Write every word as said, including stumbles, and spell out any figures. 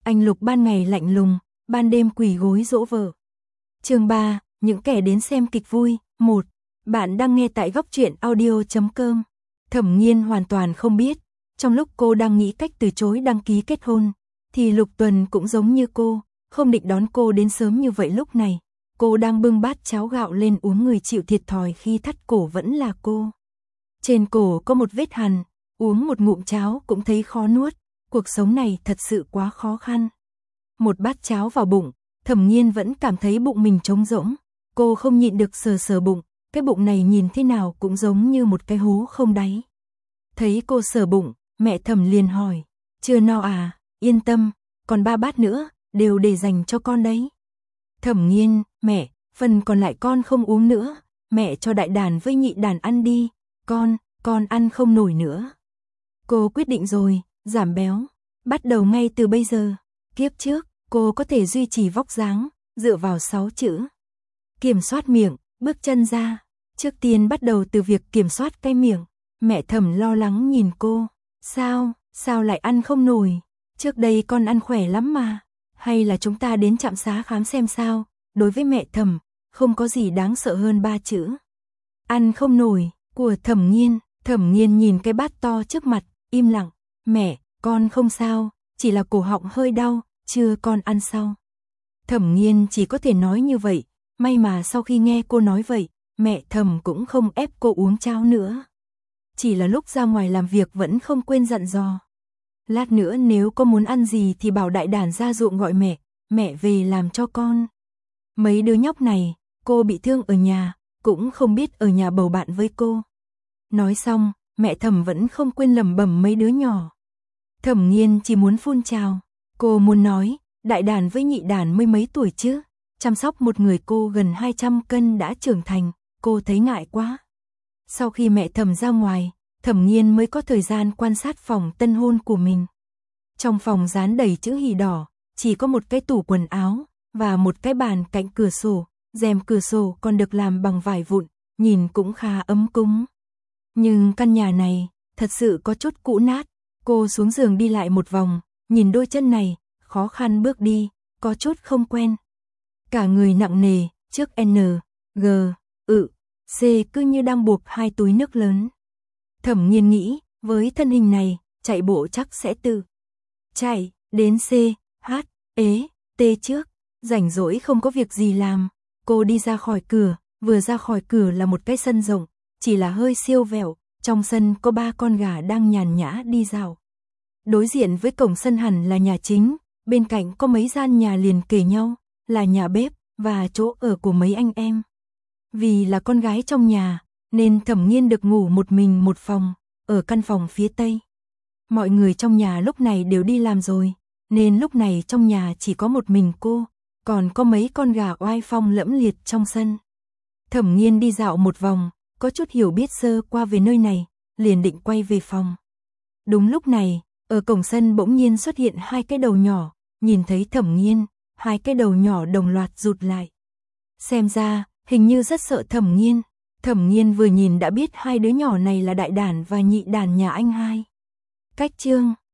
Anh Lục ban ngày lạnh lùng, ban đêm quỳ gối dỗ vợ. Chương ba, những kẻ đến xem kịch vui. một. Bạn đang nghe tại góc truyện audio chấm com. Thẩm Nghiên hoàn toàn không biết, trong lúc cô đang nghĩ cách từ chối đăng ký kết hôn, thì Lục Tuần cũng giống như cô, không định đón cô đến sớm như vậy. Lúc này, cô đang bưng bát cháo gạo lên uống, người chịu thiệt thòi khi thắt cổ vẫn là cô. Trên cổ có một vết hằn, uống một ngụm cháo cũng thấy khó nuốt, cuộc sống này thật sự quá khó khăn. Một bát cháo vào bụng, Thẩm Nghiên vẫn cảm thấy bụng mình trống rỗng, cô không nhịn được sờ sờ bụng, cái bụng này nhìn thế nào cũng giống như một cái hố không đáy. Thấy cô sờ bụng, mẹ Thẩm liền hỏi, chưa no à, yên tâm, còn ba bát nữa, đều để dành cho con đấy. Thẩm Nghiên, mẹ, phần còn lại con không uống nữa, mẹ cho đại đàn với nhị đàn ăn đi, con, con ăn không nổi nữa. Cô quyết định rồi, giảm béo, bắt đầu ngay từ bây giờ. Kiếp trước, cô có thể duy trì vóc dáng, dựa vào sáu chữ. Kiểm soát miệng, bước chân ra. Trước tiên bắt đầu từ việc kiểm soát cái miệng. Mẹ Thẩm lo lắng nhìn cô. Sao, sao lại ăn không nổi? Trước đây con ăn khỏe lắm mà. Hay là chúng ta đến trạm xá khám xem sao? Đối với mẹ Thẩm, không có gì đáng sợ hơn ba chữ. Ăn không nổi, của Thẩm Nghiên. Thẩm Nghiên nhìn cái bát to trước mặt, im lặng. Mẹ, con không sao, chỉ là cổ họng hơi đau, chưa con ăn sau. Thẩm Nghiên chỉ có thể nói như vậy, may mà sau khi nghe cô nói vậy, mẹ Thẩm cũng không ép cô uống cháo nữa. Chỉ là lúc ra ngoài làm việc vẫn không quên dặn dò. Lát nữa nếu có muốn ăn gì thì bảo đại đàn ra ruộng gọi mẹ, mẹ về làm cho con. Mấy đứa nhóc này, cô bị thương ở nhà, cũng không biết ở nhà bầu bạn với cô. Nói xong, mẹ Thẩm vẫn không quên lẩm bẩm mấy đứa nhỏ. Thẩm Nghiên chỉ muốn phun trào, cô muốn nói, đại đàn với nhị đàn mới mấy tuổi chứ, chăm sóc một người cô gần hai trăm cân đã trưởng thành, cô thấy ngại quá. Sau khi mẹ Thẩm ra ngoài, Thẩm Nghiên mới có thời gian quan sát phòng tân hôn của mình. Trong phòng dán đầy chữ hỉ đỏ, chỉ có một cái tủ quần áo, và một cái bàn cạnh cửa sổ, rèm cửa sổ còn được làm bằng vải vụn, nhìn cũng khá ấm cúng. Nhưng căn nhà này, thật sự có chút cũ nát, cô xuống giường đi lại một vòng, nhìn đôi chân này, khó khăn bước đi, có chút không quen. Cả người nặng nề, trước N, G, ự, C cứ như đang buộc hai túi nước lớn. Thẩm Nghiên nghĩ, với thân hình này, chạy bộ chắc sẽ tự chạy đến C, H, ế, T trước. Rảnh rỗi không có việc gì làm, cô đi ra khỏi cửa, vừa ra khỏi cửa là một cái sân rộng, chỉ là hơi siêu vẹo, trong sân có ba con gà đang nhàn nhã đi dạo. Đối diện với cổng sân hẳn là nhà chính, bên cạnh có mấy gian nhà liền kề nhau, là nhà bếp và chỗ ở của mấy anh em. Vì là con gái trong nhà, nên Thẩm Nghiên được ngủ một mình một phòng, ở căn phòng phía tây. Mọi người trong nhà lúc này đều đi làm rồi, nên lúc này trong nhà chỉ có một mình cô, còn có mấy con gà oai phong lẫm liệt trong sân. Thẩm Nghiên đi dạo một vòng, có chút hiểu biết sơ qua về nơi này, liền định quay về phòng. Đúng lúc này, ở cổng sân bỗng nhiên xuất hiện hai cái đầu nhỏ, nhìn thấy Thẩm Nghiên, hai cái đầu nhỏ đồng loạt rụt lại. Xem ra, hình như rất sợ Thẩm Nghiên. Thẩm Nghiên vừa nhìn đã biết hai đứa nhỏ này là đại đàn và nhị đàn nhà anh hai. Cách chương